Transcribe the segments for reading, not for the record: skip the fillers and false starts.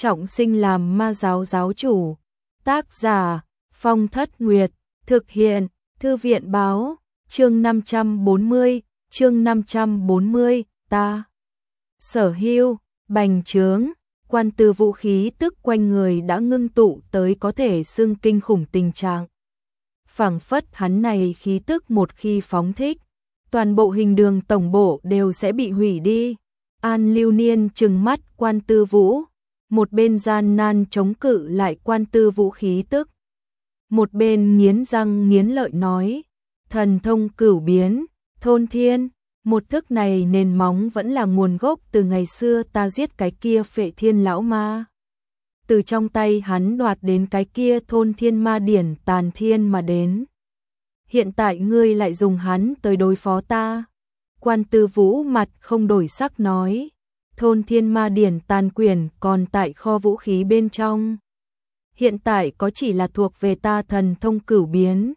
trọng sinh làm ma giáo giáo chủ. Tác giả Phong Thất Nguyệt, thực hiện Thư viện báo, chương 540, chương 540, ta sở hữu, bành trướng, Quan Tư Vũ khí tức quanh người đã ngưng tụ tới có thể xưng kinh khủng tình trạng. Phảng phất hắn này khí tức một khi phóng thích, toàn bộ hình đường tổng bộ đều sẽ bị hủy đi. An Lưu Niên trừng mắt Quan Tư Vũ, một bên gian nan chống cự lại Quan Tư Vũ khí tức, một bên nghiến răng nghiến lợi nói, thần thông cửu biến, thôn thiên, một thức này nền móng vẫn là nguồn gốc từ ngày xưa ta giết cái kia Phệ Thiên lão ma. Từ trong tay hắn đoạt đến cái kia thôn thiên ma điển tàn thiên mà đến. Hiện tại ngươi lại dùng hắn tới đối phó ta. Quan Tư Vũ mặt không đổi sắc nói, thôn thiên ma điển tàn quyển còn tại kho vũ khí bên trong. Hiện tại có chỉ là thuộc về ta thần thông cửu biến.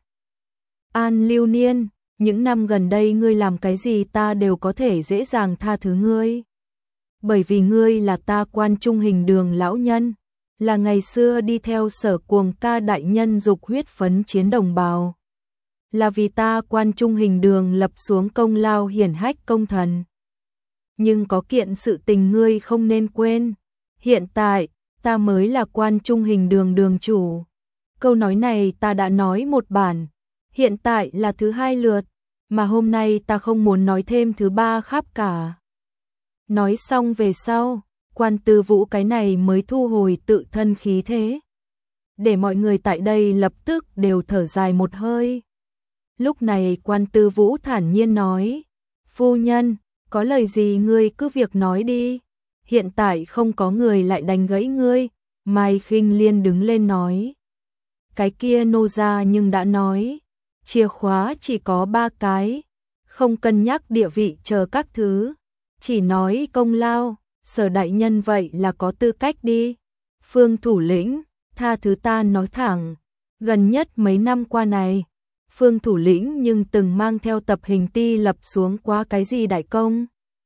An Lưu Niên, những năm gần đây ngươi làm cái gì ta đều có thể dễ dàng tha thứ ngươi. Bởi vì ngươi là ta Quan Trung Hình Đường lão nhân, là ngày xưa đi theo Sở Cuồng Ca đại nhân dục huyết phấn chiến đồng bào. Là vì ta Quan Trung Hình Đường lập xuống công lao hiển hách công thần. Nhưng có kiện sự tình ngươi không nên quên, hiện tại ta mới là Quan Trung Hình Đường đường chủ. Câu nói này ta đã nói một bản, hiện tại là thứ hai lượt, mà hôm nay ta không muốn nói thêm thứ ba khắp cả. Nói xong về sau, Quan Tư Vũ cái này mới thu hồi tự thân khí thế, để mọi người tại đây lập tức đều thở dài một hơi. Lúc này Quan Tư Vũ thản nhiên nói, phu nhân, có lời gì ngươi cứ việc nói đi, hiện tại không có người lại đánh gãy ngươi. Mai Khinh Liên đứng lên nói, cái kia nô gia nhưng đã nói, chìa khóa chỉ có 3 cái, không cân nhắc địa vị chờ các thứ, chỉ nói công lao, Sở đại nhân vậy là có tư cách đi. Phương thủ lĩnh, tha thứ ta nói thẳng, gần nhất mấy năm qua này, Phương thủ lĩnh nhưng từng mang theo tập hình ti lập xuống quá cái gì đại công?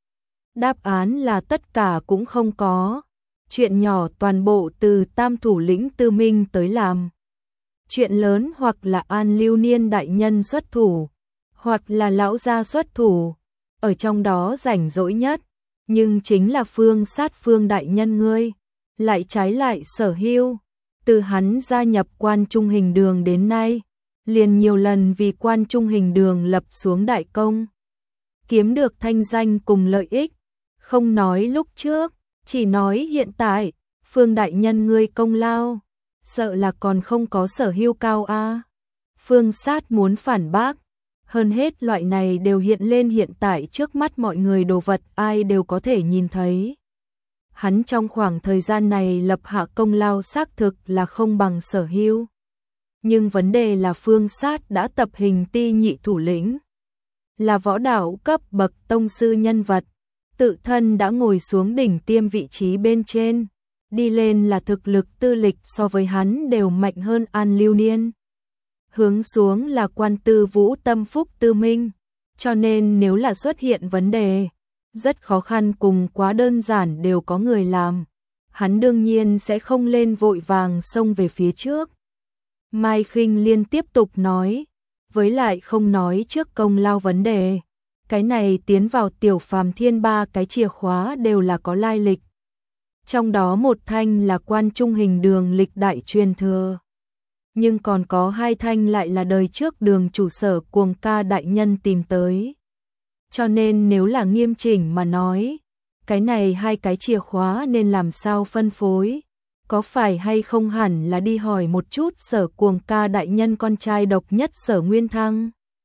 Đáp án là tất cả cũng không có. Chuyện nhỏ toàn bộ từ Tam thủ lĩnh Tư Minh tới làm. Chuyện lớn hoặc là An Lưu Niên đại nhân xuất thủ, hoặc là lão gia xuất thủ, ở trong đó rảnh rỗi nhất, nhưng chính là Phương Sát Phương đại nhân ngươi, lại trái lại sở hữu. Từ hắn gia nhập Quan Trung Hình Đường đến nay, liền nhiều lần vì Quan Trung Hình Đường lập xuống đại công, kiếm được thanh danh cùng lợi ích, không nói lúc trước, chỉ nói hiện tại, Phương đại nhân ngươi công lao, sợ là còn không có sở hữu cao a. Phương Sát muốn phản bác, hơn hết loại này đều hiện lên hiện tại trước mắt mọi người, đồ vật ai đều có thể nhìn thấy. Hắn trong khoảng thời gian này lập hạ công lao xác thực là không bằng sở hữu. Nhưng vấn đề là Phương Sát đã tập hình ti nhị thủ lĩnh, là võ đạo cấp bậc tông sư nhân vật, tự thân đã ngồi xuống đỉnh tiêm vị trí bên trên, đi lên là thực lực tư lịch so với hắn đều mạnh hơn An Lưu Niên. Hướng xuống là Quan Tư Vũ tâm phúc Tư Minh, cho nên nếu là xuất hiện vấn đề, rất khó khăn cùng quá đơn giản đều có người làm, hắn đương nhiên sẽ không lên vội vàng xông về phía trước. Mai Khinh Liên tiếp tục nói, với lại không nói trước công lao vấn đề, cái này tiến vào Tiểu Phàm Thiên 3 cái chìa khóa đều là có lai lịch. Trong đó một thanh là Quan Trung Hình Đường lịch đại truyền thừa, nhưng còn có 2 thanh lại là đời trước Đường chủ Sở Cuồng Ca đại nhân tìm tới. Cho nên nếu là nghiêm chỉnh mà nói, cái này 2 cái chìa khóa nên làm sao phân phối? Có phải hay không hẳn là đi hỏi một chút Sở Cuồng Ca đại nhân con trai độc nhất Sở Nguyên Thăng?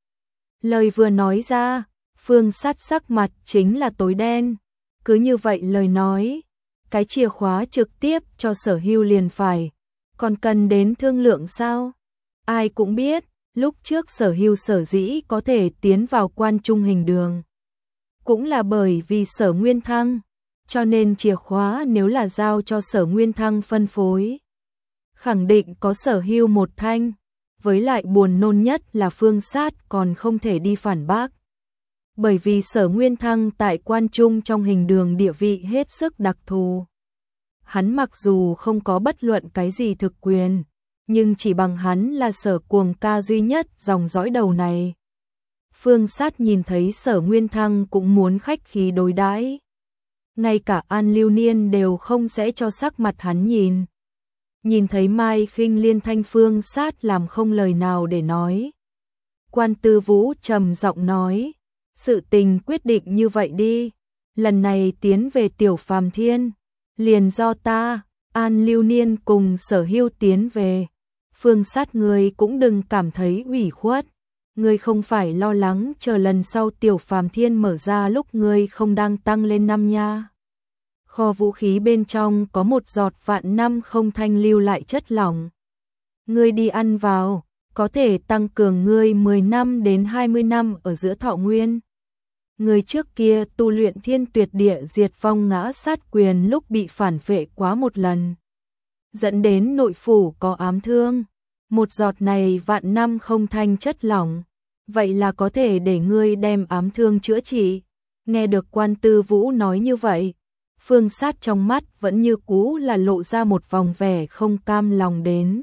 Lời vừa nói ra, Phương Sát sắc mặt chính là tối đen. Cứ như vậy lời nói, cái chìa khóa trực tiếp cho Sở hữu liền phải, còn cần đến thương lượng sao? Ai cũng biết, lúc trước Sở hữu sở dĩ có thể tiến vào Quan Trung Hình Đường, cũng là bởi vì Sở Nguyên Thăng, cho nên chìa khóa nếu là giao cho Sở Nguyên Thăng phân phối, khẳng định có sở hữu một thanh, với lại buồn nôn nhất là Phương Sát còn không thể đi phản bác. Bởi vì Sở Nguyên Thăng tại Quan Trung trong Hình Đường địa vị hết sức đặc thù. Hắn mặc dù không có bất luận cái gì thực quyền, nhưng chỉ bằng hắn là Sở Cuồng ca duy nhất dòng dõi đầu này. Phương Sát nhìn thấy Sở Nguyên Thăng cũng muốn khách khí đối đãi. Ngay cả An Lưu Niên đều không sẽ cho sắc mặt hắn nhìn. Nhìn thấy Mai Khinh Liên thanh Phương Sát làm không lời nào để nói. Quan Tư Vũ trầm giọng nói, sự tình quyết định như vậy đi, lần này tiến về Tiểu Phàm Thiên, liền do ta, An Lưu Niên cùng Sở Hưu tiến về. Phương Sát ngươi cũng đừng cảm thấy ủy khuất, ngươi không phải lo lắng chờ lần sau Tiểu Phàm Thiên mở ra lúc ngươi không đang tăng lên năm nha. Kho vũ khí bên trong có một giọt vạn năm không thanh lưu lại chất lỏng. Ngươi đi ăn vào, có thể tăng cường ngươi 10 năm đến 20 năm ở giữa thọ nguyên. Người trước kia tu luyện Thiên Tuyệt Địa Diệt Vong Ngã Sát Quyền lúc bị phản vệ quá một lần, dẫn đến nội phủ có ám thương. Một giọt này vạn năm không thanh chất lỏng, vậy là có thể để ngươi đem ám thương chữa trị. Nghe được Quan Tư Vũ nói như vậy, Phương Sát trong mắt vẫn như cũ là lộ ra một vòng vẻ không cam lòng đến.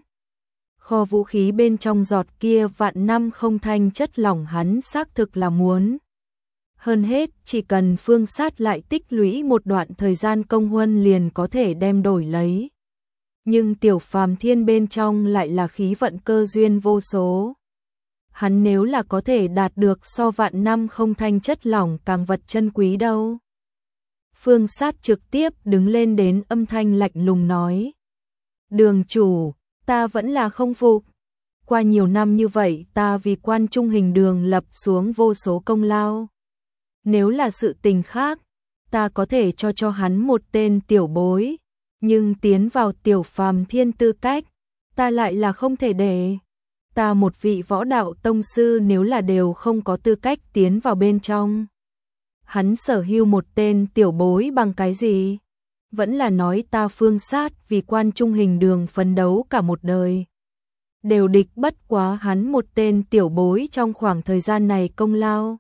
Kho vũ khí bên trong giọt kia vạn năm không thanh chất lỏng hắn xác thực là muốn. Hơn hết, chỉ cần Phương Sát lại tích lũy một đoạn thời gian công huân liền có thể đem đổi lấy. Nhưng Tiểu Phàm Thiên bên trong lại là khí vận cơ duyên vô số. Hắn nếu là có thể đạt được so vạn năm không thanh chất lỏng càng vật chân quý đâu. Phương Sát trực tiếp đứng lên đến âm thanh lạnh lùng nói. Đường chủ, ta vẫn là không phục. Qua nhiều năm như vậy ta vì Quan Trung Hình Đường lập xuống vô số công lao. Nếu là sự tình khác, ta có thể cho hắn một tên tiểu bối. Nhưng tiến vào Tiểu Phàm Thiên tư cách, ta lại là không thể để. Ta một vị võ đạo tông sư nếu là đều không có tư cách tiến vào bên trong. Hắn Sở Hưu một tên tiểu bối bằng cái gì? Vẫn là nói ta Phương Sát vì Quan Trung Hình Đường phấn đấu cả một đời. Đều địch bất quá hắn một tên tiểu bối trong khoảng thời gian này công lao.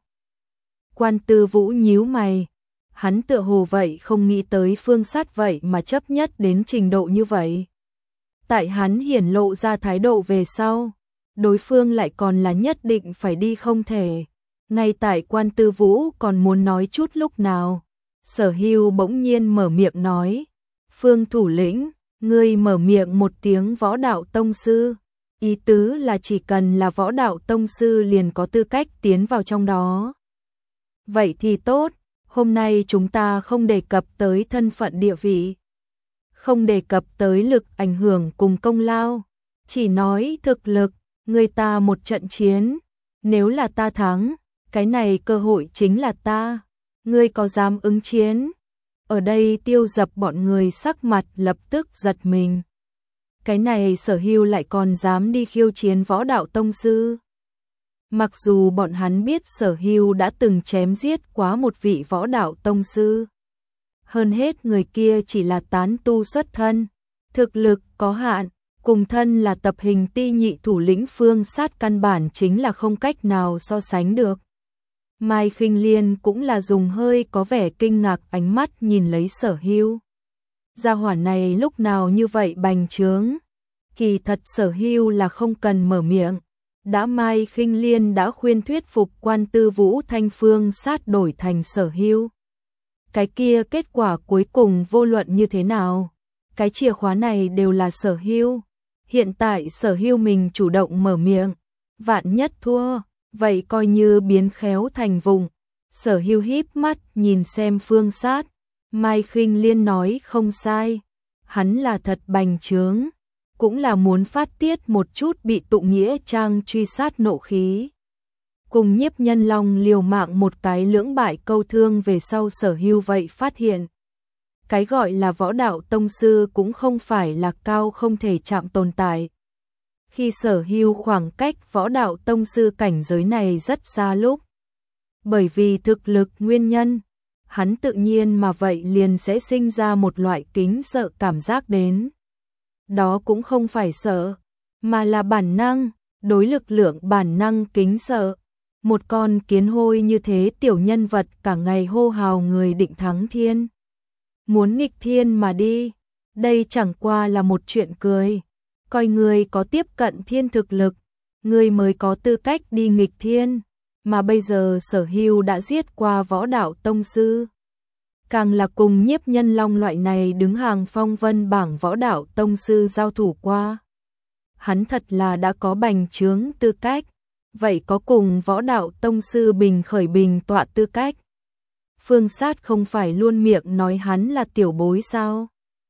Quan Tư Vũ nhíu mày. Hắn tựa hồ vậy không nghĩ tới Phương Sát vậy mà chấp nhất đến trình độ như vậy. Tại hắn hiển lộ ra thái độ về sau, đối phương lại còn là nhất định phải đi không thể. Ngay tại Quan Tư Vũ còn muốn nói chút lúc nào, Sở Hưu bỗng nhiên mở miệng nói, Phương thủ lĩnh, ngươi mở miệng một tiếng võ đạo tông sư, ý tứ là chỉ cần là võ đạo tông sư liền có tư cách tiến vào trong đó. Vậy thì tốt, hôm nay chúng ta không đề cập tới thân phận địa vị, không đề cập tới lực ảnh hưởng cùng công lao, chỉ nói thực lực, người ta một trận chiến, nếu là ta thắng, cái này cơ hội chính là ta, ngươi có dám ứng chiến? Ở đây Tiêu Dập bọn người sắc mặt lập tức giật mình. Cái này Sở Hưu lại còn dám đi khiêu chiến võ đạo tông sư. Mặc dù bọn hắn biết Sở Hưu đã từng chém giết quá một vị võ đạo tông sư. Hơn hết người kia chỉ là tán tu xuất thân, thực lực có hạn, cùng thân là tập hình ti nhị thủ lĩnh Phương Sát căn bản chính là không cách nào so sánh được. Mai Khinh Liên cũng là dùng hơi có vẻ kinh ngạc ánh mắt nhìn lấy Sở Hưu. Gia hỏa này lúc nào như vậy bành trướng. Kỳ thật Sở Hưu là không cần mở miệng. Đã Mai Khinh Liên đã khuyên thuyết phục Quan Tư Vũ thanh Phương Sát đổi thành Sở Hưu. Cái kia kết quả cuối cùng vô luận như thế nào, cái chìa khóa này đều là Sở Hưu. Hiện tại Sở Hưu mình chủ động mở miệng, vạn nhất thua, vậy coi như biến khéo thành vùng. Sở Hưu híp mắt nhìn xem Phương Sát, Mai Khinh Liên nói không sai, hắn là thật bành trướng, cũng là muốn phát tiết một chút bị tụ nghĩa trang truy sát nộ khí. Cùng Nhiếp Nhân Long liều mạng một cái lưỡng bại câu thương về sau Sở Hưu vậy phát hiện. Cái gọi là võ đạo tông sư cũng không phải là cao không thể chạm tồn tại. Khi Sở Hưu khoảng cách võ đạo tông sư cảnh giới này rất xa lúc. Bởi vì thực lực nguyên nhân, hắn tự nhiên mà vậy liền sẽ sinh ra một loại kính sợ cảm giác đến. Đó cũng không phải sợ, mà là bản năng, đối lực lượng bản năng kính sợ. Một con kiến hôi như thế tiểu nhân vật cả ngày hô hào người định thắng thiên. Muốn nghịch thiên mà đi, Đây chẳng qua là một chuyện cười. Coi ngươi có tiếp cận thiên thực lực, ngươi mới có tư cách đi nghịch thiên. Mà bây giờ Sở Hưu đã giết qua võ đạo tông sư. Càng là cùng Nhiếp Nhân Long loại này đứng hàng phong vân bảng võ đạo tông sư giao thủ qua. Hắn thật là đã có bành trướng tư cách. Vậy có cùng võ đạo tông sư bình khởi bình tọa tư cách. Phương Sát không phải luôn miệng nói hắn là tiểu bối sao?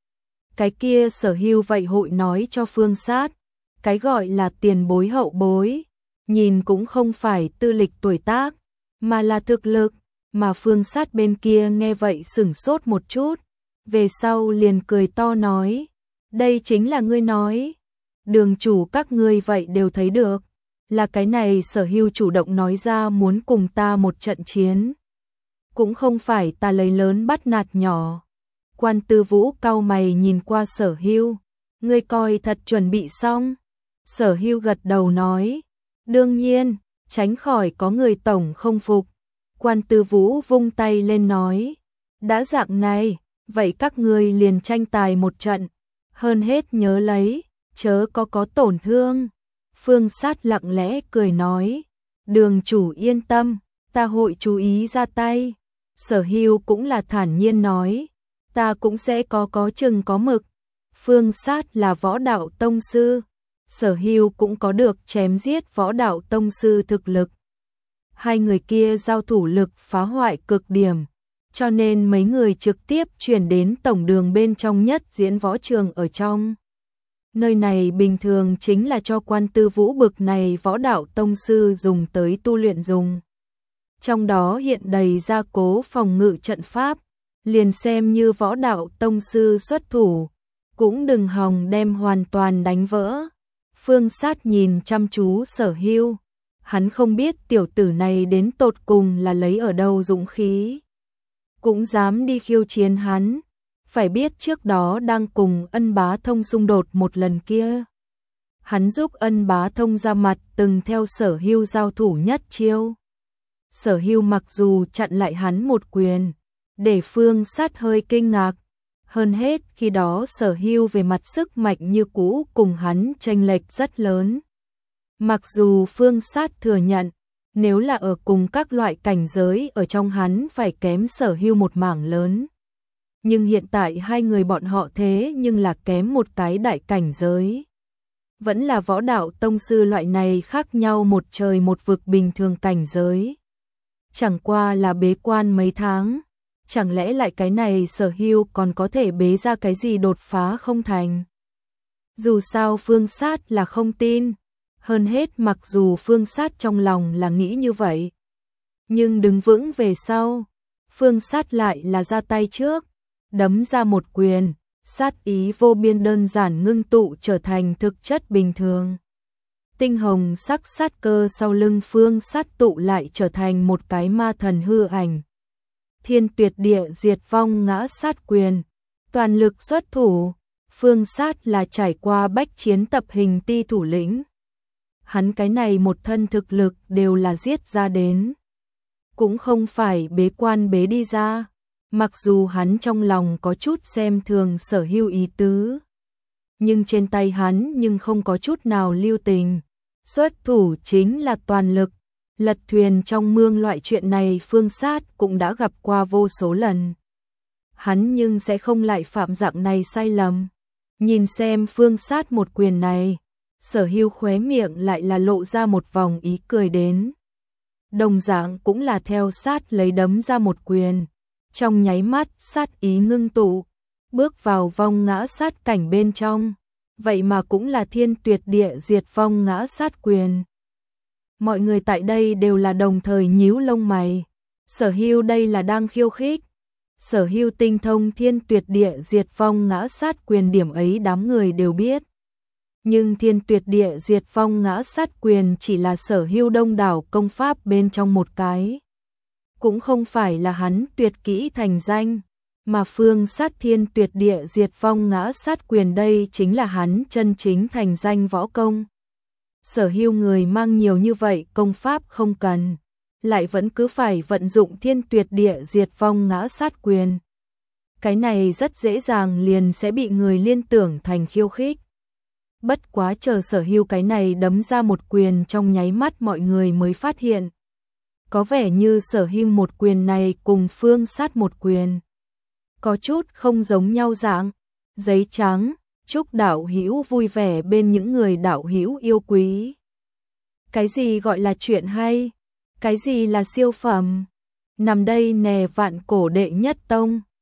Cái kia Sở Hưu vậy hội nói cho Phương Sát. Cái gọi là tiền bối hậu bối. Nhìn cũng không phải tư lịch tuổi tác, mà là thực lực. Mà Phương Sát bên kia nghe vậy sửng sốt một chút. Về sau liền cười to nói. Đây chính là ngươi nói. Đường chủ các ngươi vậy đều thấy được. Là cái này Sở Hưu chủ động nói ra muốn cùng ta một trận chiến. Cũng không phải ta lấy lớn bắt nạt nhỏ. Quan Tư Vũ cau mày nhìn qua Sở Hưu. Ngươi coi thật chuẩn bị xong. Sở Hưu gật đầu nói. Đương nhiên, tránh khỏi có người tổng không phục. Quan Tư Vũ vung tay lên nói. Đã dạng này, vậy các ngươi liền tranh tài một trận. Hơn hết nhớ lấy, chớ có tổn thương. Phương Sát lặng lẽ cười nói. Đường chủ yên tâm, ta hội chú ý ra tay. Sở Hưu cũng là thản nhiên nói. Ta cũng sẽ có chừng có mực. Phương Sát là võ đạo tông sư. Sở Hưu cũng có được chém giết võ đạo tông sư thực lực. Hai người kia giao thủ lực phá hoại cực điểm. Cho nên mấy người trực tiếp chuyển đến tổng đường bên trong nhất diễn võ trường ở trong. Nơi này bình thường chính là cho Quan Tư Vũ bực này võ đạo tông sư dùng tới tu luyện dùng. Trong đó hiện đầy gia cố phòng ngự trận pháp, liền xem như võ đạo tông sư xuất thủ, cũng đừng hòng đem hoàn toàn đánh vỡ. Phương Sát nhìn chăm chú Sở Hưu, hắn không biết tiểu tử này đến tột cùng là lấy ở đâu dũng khí. Cũng dám đi khiêu chiến hắn. Phải biết trước đó đang cùng Ân Bá Thông xung đột một lần kia. Hắn giúp Ân Bá Thông ra mặt từng theo Sở Hưu giao thủ nhất chiêu. Sở Hưu mặc dù chặn lại hắn một quyền, để Phương Sát hơi kinh ngạc. Hơn hết khi đó Sở Hưu về mặt sức mạnh như cũ cùng hắn chênh lệch rất lớn. Mặc dù Phương Sát thừa nhận, nếu là ở cùng các loại cảnh giới ở trong hắn phải kém Sở Hưu một mảng lớn. Nhưng hiện tại hai người bọn họ thế nhưng là kém một cái đại cảnh giới. Vẫn là võ đạo tông sư loại này khác nhau một trời một vực bình thường cảnh giới. Chẳng qua là bế quan mấy tháng. Chẳng lẽ lại cái này Sở Hưu còn có thể bế ra cái gì đột phá không thành. Dù sao Phương Sát là không tin. Hơn hết mặc dù Phương Sát trong lòng là nghĩ như vậy. Nhưng đứng vững về sau. Phương Sát lại là ra tay trước. Đấm ra một quyền, sát ý vô biên đơn giản ngưng tụ trở thành thực chất bình thường. Tinh hồng sắc sát cơ sau lưng Phương Sát tụ lại trở thành một cái ma thần hư ảnh. Thiên tuyệt địa diệt vong ngã sát quyền, toàn lực xuất thủ. Phương Sát là trải qua bách chiến tập hình ti thủ lĩnh. Hắn cái này một thân thực lực đều là giết ra đến. Cũng không phải bế quan bế đi ra. Mặc dù hắn trong lòng có chút xem thường Sở Hưu ý tứ, nhưng trên tay hắn nhưng không có chút nào lưu tình. Xuất thủ chính là toàn lực, lật thuyền trong mương loại chuyện này Phương Sát cũng đã gặp qua vô số lần. Hắn nhưng sẽ không lại phạm dạng này sai lầm. Nhìn xem Phương Sát một quyền này, Sở Hưu khóe miệng lại là lộ ra một vòng ý cười đến. Đồng dạng cũng là theo sát lấy đấm ra một quyền. Trong nháy mắt sát ý ngưng tụ, bước vào vong ngã sát cảnh bên trong, vậy mà cũng là thiên tuyệt địa diệt vong ngã sát quyền. Mọi người tại đây đều là đồng thời nhíu lông mày. Sở Hưu đây là đang khiêu khích. Sở Hưu tinh thông thiên tuyệt địa diệt vong ngã sát quyền, điểm ấy đám người đều biết. Nhưng thiên tuyệt địa diệt vong ngã sát quyền chỉ là Sở Hưu đông đảo công pháp bên trong một cái. Cũng không phải là hắn tuyệt kỹ thành danh, mà Phương Sát thiên tuyệt địa diệt vong ngã sát quyền đây chính là hắn chân chính thành danh võ công. Sở Hưu người mang nhiều như vậy công pháp không cần, lại vẫn cứ phải vận dụng thiên tuyệt địa diệt vong ngã sát quyền. Cái này rất dễ dàng liền sẽ bị người liên tưởng thành khiêu khích. Bất quá chờ Sở Hưu cái này đấm ra một quyền trong nháy mắt mọi người mới phát hiện. Có vẻ như Sở Hưu một quyền này cùng Phương Sát một quyền có chút không giống nhau dạng. Giấy trắng, chúc đạo hữu vui vẻ bên những người đạo hữu yêu quý. Cái gì gọi là chuyện hay? Cái gì là siêu phẩm? Nằm đây nè vạn cổ đệ nhất tông.